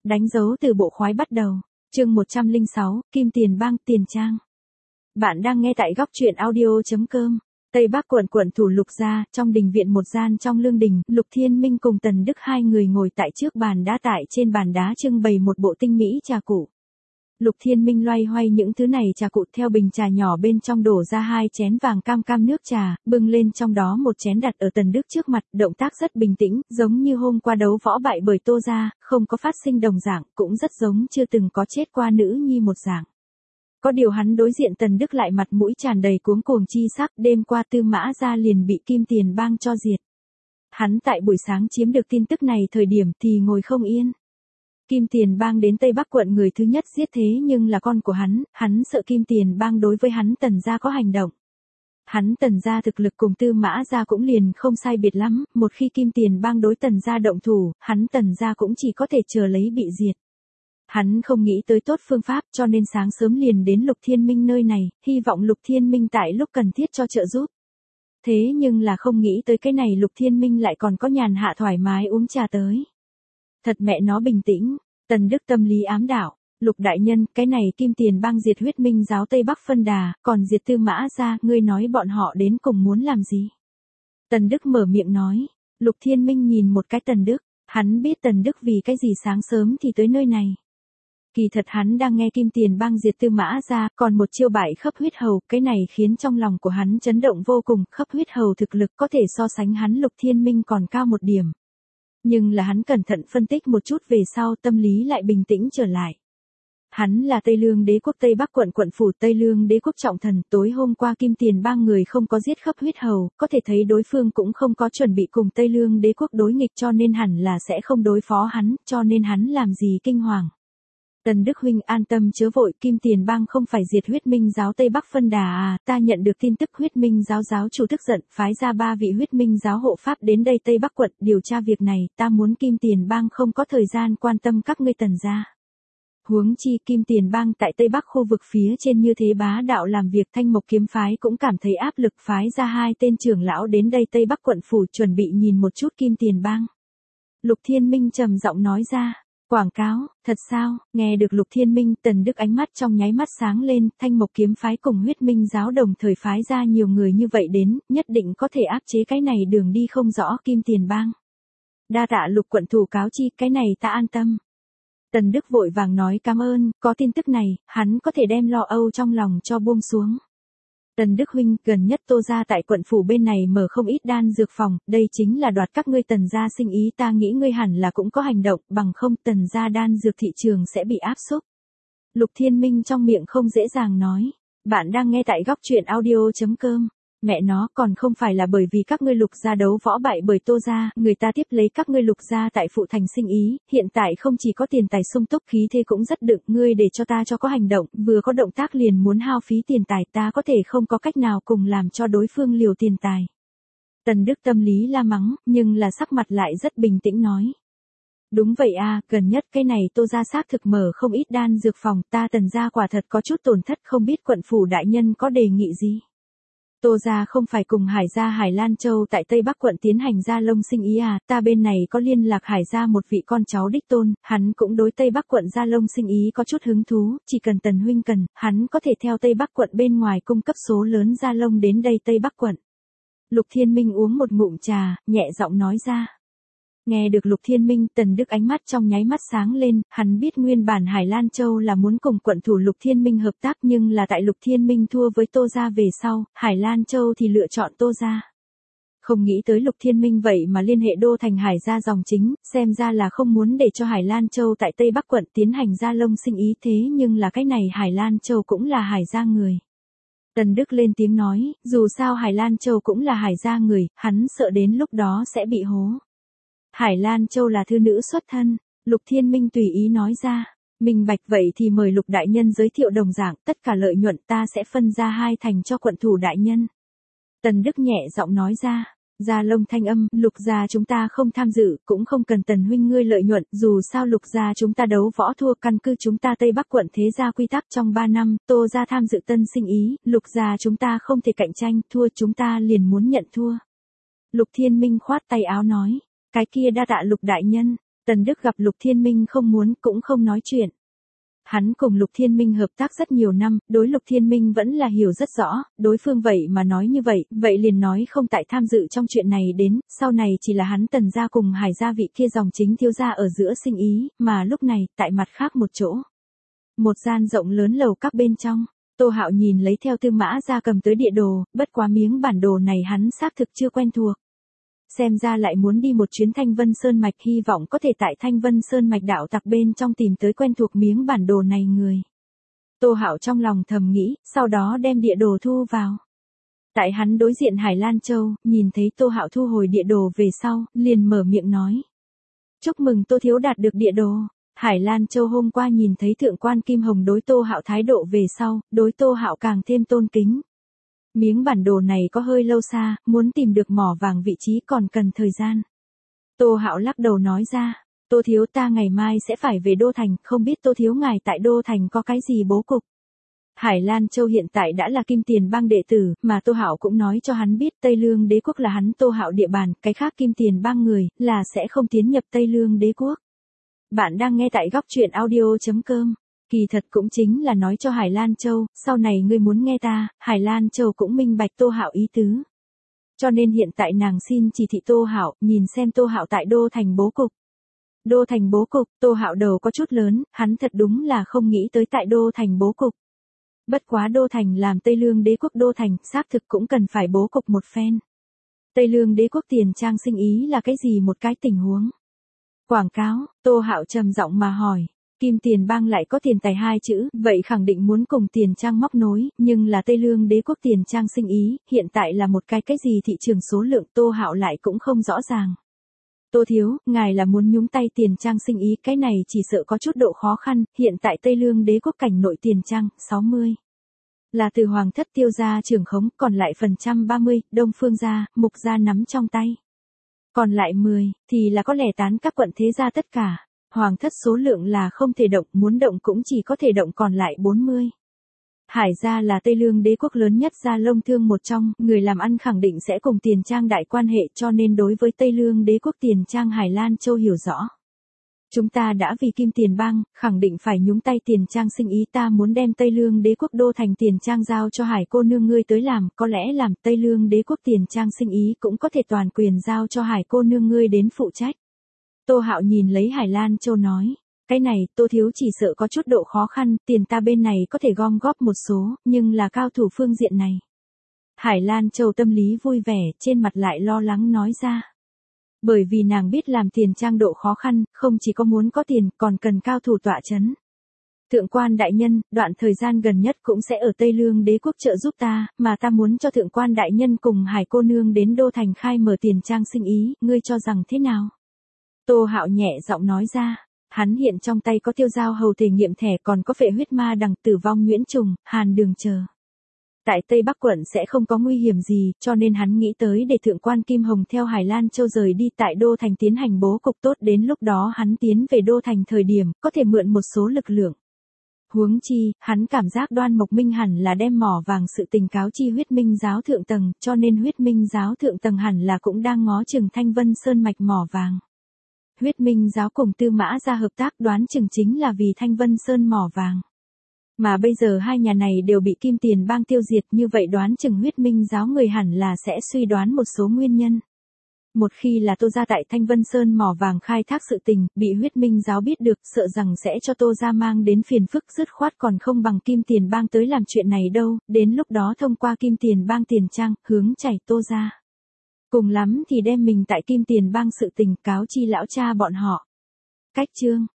Đánh dấu từ bộ khoái bắt đầu. Chương 106, Kim Tiền Bang Tiền Trang. Bạn đang nghe tại góc truyện audio.com. Tây Bắc quận thủ Lục gia, trong đình viện một gian trong lương đình, Lục Thiên Minh cùng Tần Đức hai người ngồi tại trước bàn đá, tại trên bàn đá trưng bày một bộ tinh mỹ trà cụ. Lục Thiên Minh loay hoay những thứ này trà cụ, theo bình trà nhỏ bên trong đổ ra 2 chén vàng cam nước trà, bưng lên trong đó một chén đặt ở Tần Đức trước mặt, động tác rất bình tĩnh, giống như hôm qua đấu võ bại bởi Tô gia, không có phát sinh đồng dạng, cũng rất giống chưa từng có chết qua nữ nhi một dạng. Có điều hắn đối diện Tần Đức lại mặt mũi tràn đầy cuống cuồng chi sắc, đêm qua Tư Mã gia liền bị Kim Tiền Bang cho diệt. Hắn tại buổi sáng chiếm được tin tức này thời điểm thì ngồi không yên. Kim Tiền Bang đến Tây Bắc quận người thứ nhất giết, thế nhưng là con của hắn sợ Kim Tiền Bang đối với hắn Tần gia có hành động. Hắn Tần gia thực lực cùng Tư Mã gia cũng liền không sai biệt lắm, một khi Kim Tiền Bang đối Tần gia động thủ, hắn Tần gia cũng chỉ có thể chờ lấy bị diệt. Hắn không nghĩ tới tốt phương pháp, cho nên sáng sớm liền đến Lục Thiên Minh nơi này, hy vọng Lục Thiên Minh tại lúc cần thiết cho trợ giúp. Thế nhưng là không nghĩ tới cái này Lục Thiên Minh lại còn có nhàn hạ thoải mái uống trà tới. Thật mẹ nó bình tĩnh. Tần Đức tâm lý ám đạo, Lục đại nhân, cái này Kim Tiền Bang diệt Huyết Minh giáo Tây Bắc phân đà, còn diệt Tư Mã gia, ngươi nói bọn họ đến cùng muốn làm gì? Tần Đức mở miệng nói. Lục Thiên Minh nhìn một cái Tần Đức, hắn biết Tần Đức vì cái gì sáng sớm thì tới nơi này. Kỳ thật hắn đang nghe Kim Tiền Bang diệt Tư Mã gia, còn một chiêu bại Khấp Huyết Hầu, cái này khiến trong lòng của hắn chấn động vô cùng, Khấp Huyết Hầu thực lực có thể so sánh hắn Lục Thiên Minh còn cao một điểm. Nhưng là hắn cẩn thận phân tích một chút về sau, tâm lý lại bình tĩnh trở lại. Hắn là Tây Lương Đế quốc Tây Bắc quận phủ Tây Lương Đế quốc trọng thần, tối hôm qua Kim Tiền Bang người không có giết Khấp Huyết Hầu, có thể thấy đối phương cũng không có chuẩn bị cùng Tây Lương Đế quốc đối nghịch, cho nên hẳn là sẽ không đối phó hắn, cho nên hắn làm gì kinh hoàng. Tần Đức huynh an tâm chớ vội, Kim Tiền Bang không phải diệt Huyết Minh giáo Tây Bắc phân đà à, ta nhận được tin tức Huyết Minh giáo giáo chủ tức giận, phái ra 3 vị Huyết Minh giáo hộ pháp đến đây Tây Bắc quận điều tra việc này, ta muốn Kim Tiền Bang không có thời gian quan tâm các ngươi Tần gia. Huống chi Kim Tiền Bang tại Tây Bắc khu vực phía trên như thế bá đạo làm việc, Thanh Mộc kiếm phái cũng cảm thấy áp lực, phái ra 2 tên trưởng lão đến đây Tây Bắc quận phủ chuẩn bị nhìn một chút Kim Tiền Bang. Lục Thiên Minh trầm giọng nói ra. Quảng cáo, thật sao? Nghe được Lục Thiên Minh, Tần Đức ánh mắt trong nháy mắt sáng lên, Thanh Mộc kiếm phái cùng Huyết Minh giáo đồng thời phái ra nhiều người như vậy đến, nhất định có thể áp chế cái này đường đi không rõ Kim Tiền Bang. Đa tạ Lục quận thủ cáo chi, cái này ta an tâm. Tần Đức vội vàng nói cảm ơn, có tin tức này, hắn có thể đem lo âu trong lòng cho buông xuống. Tần Đức huynh, gần nhất Tô gia tại quận phủ bên này mở không ít đan dược phòng, đây chính là đoạt các ngươi Tần gia sinh ý, ta nghĩ ngươi hẳn là cũng có hành động, bằng không Tần gia đan dược thị trường sẽ bị áp xúc. Lục Thiên Minh trong miệng không dễ dàng nói. Bạn đang nghe tại góc truyện audio.com. Mẹ nó, còn không phải là bởi vì các ngươi Lục gia đấu võ bại bởi Tô gia, người ta tiếp lấy các ngươi Lục gia tại phụ thành sinh ý, hiện tại không chỉ có tiền tài sung túc, khí thế cũng rất đựng, ngươi để cho ta cho có hành động, vừa có động tác liền muốn hao phí tiền tài, ta có thể không có cách nào cùng làm cho đối phương liều tiền tài. Tần Đức tâm lý la mắng, nhưng là sắc mặt lại rất bình tĩnh nói. Đúng vậy à, gần nhất cái này Tô gia xác thực mở không ít đan dược phòng, ta Tần gia quả thật có chút tổn thất, không biết quận phủ đại nhân có đề nghị gì. Tô gia không phải cùng Hải gia Hải Lan Châu tại Tây Bắc quận tiến hành gia lông sinh ý à, ta bên này có liên lạc Hải gia một vị con cháu đích tôn, hắn cũng đối Tây Bắc quận gia lông sinh ý có chút hứng thú, chỉ cần Tần huynh cần, hắn có thể theo Tây Bắc quận bên ngoài cung cấp số lớn gia lông đến đây Tây Bắc quận. Lục Thiên Minh uống một ngụm trà, nhẹ giọng nói ra. Nghe được Lục Thiên Minh, Tần Đức ánh mắt trong nháy mắt sáng lên, hắn biết nguyên bản Hải Lan Châu là muốn cùng quận thủ Lục Thiên Minh hợp tác, nhưng là tại Lục Thiên Minh thua với Tô gia về sau, Hải Lan Châu thì lựa chọn Tô gia. Không nghĩ tới Lục Thiên Minh vậy mà liên hệ đô thành Hải gia dòng chính, xem ra là không muốn để cho Hải Lan Châu tại Tây Bắc quận tiến hành gia lông sinh ý, thế nhưng là cái này Hải Lan Châu cũng là Hải gia người. Tần Đức lên tiếng nói, dù sao Hải Lan Châu cũng là Hải gia người, hắn sợ đến lúc đó sẽ bị hố. Hải Lan Châu là thư nữ xuất thân, Lục Thiên Minh tùy ý nói ra, minh bạch, vậy thì mời Lục đại nhân giới thiệu đồng dạng, tất cả lợi nhuận ta sẽ phân ra 2 thành cho quận thủ đại nhân. Tần Đức nhẹ giọng nói ra, gia lông thanh âm, Lục gia chúng ta không tham dự, cũng không cần Tần huynh ngươi lợi nhuận, dù sao Lục gia chúng ta đấu võ thua, căn cứ chúng ta Tây Bắc quận thế gia quy tắc trong 3 năm, Tô gia tham dự tân sinh ý, Lục gia chúng ta không thể cạnh tranh, thua chúng ta liền muốn nhận thua. Lục Thiên Minh khoát tay áo nói. Cái kia đa tạ Lục đại nhân. Tần Đức gặp Lục Thiên Minh không muốn cũng không nói chuyện. Hắn cùng Lục Thiên Minh hợp tác rất nhiều năm, đối Lục Thiên Minh vẫn là hiểu rất rõ, đối phương vậy mà nói như vậy, vậy liền nói không tại tham dự trong chuyện này đến, sau này chỉ là hắn Tần gia cùng Hải gia vị kia dòng chính thiếu gia ở giữa sinh ý, mà lúc này, tại mặt khác một chỗ. Một gian rộng lớn lầu các bên trong, Tô Hạo nhìn lấy theo Tư Mã Gia cầm tới địa đồ, bất quá miếng bản đồ này hắn xác thực chưa quen thuộc. Xem ra lại muốn đi một chuyến Thanh Vân Sơn Mạch, hy vọng có thể tại Thanh Vân Sơn Mạch đạo tặc bên trong tìm tới quen thuộc miếng bản đồ này người. Tô Hạo trong lòng thầm nghĩ, sau đó đem địa đồ thu vào. Tại hắn đối diện Hải Lan Châu, nhìn thấy Tô Hạo thu hồi địa đồ về sau, liền mở miệng nói. Chúc mừng Tô thiếu đạt được địa đồ. Hải Lan Châu hôm qua nhìn thấy thượng quan Kim Hồng đối Tô Hạo thái độ về sau, đối Tô Hạo càng thêm tôn kính. Miếng bản đồ này có hơi lâu xa, muốn tìm được mỏ vàng vị trí còn cần thời gian. Tô Hạo lắc đầu nói ra, Tô thiếu ta ngày mai sẽ phải về Đô Thành, không biết Tô thiếu ngài tại Đô Thành có cái gì bố cục. Hải Lan Châu hiện tại đã là Kim Tiền Bang đệ tử, mà Tô Hạo cũng nói cho hắn biết Tây Lương Đế quốc là hắn Tô Hạo địa bàn, cái khác Kim Tiền Bang người là sẽ không tiến nhập Tây Lương Đế quốc. Bạn đang nghe tại góc truyện audio.com. Kỳ thật cũng chính là nói cho Hải Lan Châu, sau này ngươi muốn nghe ta, Hải Lan Châu cũng minh bạch Tô Hạo ý tứ. Cho nên hiện tại nàng xin chỉ thị Tô Hạo, nhìn xem Tô Hạo tại Đô Thành bố cục. Đô Thành bố cục, Tô Hạo đầu có chút lớn, hắn thật đúng là không nghĩ tới tại Đô Thành bố cục. Bất quá Đô Thành làm Tây Lương Đế quốc Đô Thành, xác thực cũng cần phải bố cục một phen. Tây Lương Đế quốc tiền trang sinh ý là cái gì một cái tình huống? Quảng cáo, Tô Hạo trầm giọng mà hỏi. Kim Tiền Bang lại có tiền tài hai chữ, vậy khẳng định muốn cùng tiền trang móc nối, nhưng là Tây Lương Đế quốc tiền trang sinh ý, hiện tại là một cái gì thị trường số lượng Tô Hạo lại cũng không rõ ràng. Tô thiếu, ngài là muốn nhúng tay tiền trang sinh ý, cái này chỉ sợ có chút độ khó khăn, hiện tại Tây Lương Đế quốc cảnh nội tiền trang, 60. Là từ Hoàng thất Tiêu gia trưởng khống, còn lại phần trăm 30, Đông Phương gia, Mục gia nắm trong tay. Còn lại 10, thì là có lẻ tán các quận thế gia tất cả. Hoàng thất số lượng là không thể động, muốn động cũng chỉ có thể động còn lại 40. Hải gia là Tây Lương Đế quốc lớn nhất gia lông thương một trong, người làm ăn khẳng định sẽ cùng tiền trang đại quan hệ, cho nên đối với Tây Lương Đế quốc tiền trang Hải Lan Châu hiểu rõ. Chúng ta đã vì Kim Tiền Bang, khẳng định phải nhúng tay tiền trang sinh ý, ta muốn đem Tây Lương Đế quốc Đô Thành tiền trang giao cho Hải cô nương ngươi tới làm, có lẽ làm Tây Lương Đế quốc tiền trang sinh ý cũng có thể toàn quyền giao cho Hải cô nương ngươi đến phụ trách. Tô Hạo nhìn lấy Hải Lan Châu nói, cái này Tô thiếu chỉ sợ có chút độ khó khăn, tiền ta bên này có thể gom góp một số, nhưng là cao thủ phương diện này. Hải Lan Châu tâm lý vui vẻ, trên mặt lại lo lắng nói ra. Bởi vì nàng biết làm tiền trang độ khó khăn, không chỉ có muốn có tiền, còn cần cao thủ tọa chấn. Thượng quan đại nhân, đoạn thời gian gần nhất cũng sẽ ở Tây Lương Đế quốc trợ giúp ta, mà ta muốn cho thượng quan đại nhân cùng Hải cô nương đến Đô Thành khai mở tiền trang sinh ý, ngươi cho rằng thế nào? Tô Hạo nhẹ giọng nói ra, hắn hiện trong tay có Tiêu Giao hầu thể nghiệm thẻ, còn có Phệ huyết ma đằng, Tử vong Nguyễn Trùng, Hàn Đường chờ. Tại Tây Bắc quận sẽ không có nguy hiểm gì, cho nên hắn nghĩ tới để thượng quan Kim Hồng theo Hải Lan Châu rời đi tại Đô Thành tiến hành bố cục tốt, đến lúc đó hắn tiến về Đô Thành thời điểm, có thể mượn một số lực lượng. Huống chi, hắn cảm giác Đoan Mộc Minh hẳn là đem mỏ vàng sự tình cáo chi Huyết Minh giáo thượng tầng, cho nên Huyết Minh giáo thượng tầng hẳn là cũng đang ngó chừng Thanh Vân Sơn mạch mỏ vàng. Huyết Minh giáo cùng Tư Mã gia hợp tác đoán chừng chính là vì Thanh Vân Sơn mỏ vàng. Mà bây giờ hai nhà này đều bị Kim Tiền Bang tiêu diệt, như vậy đoán chừng Huyết Minh giáo người hẳn là sẽ suy đoán một số nguyên nhân. Một khi là Tô gia tại Thanh Vân Sơn mỏ vàng khai thác sự tình, bị Huyết Minh giáo biết được, sợ rằng sẽ cho Tô gia mang đến phiền phức, dứt khoát còn không bằng Kim Tiền Bang tới làm chuyện này đâu, đến lúc đó thông qua Kim Tiền Bang tiền trang, hướng chảy Tô gia. Cùng lắm thì đem mình tại Kim Tiền Bang sự tình cáo chi lão cha bọn họ. Cách chương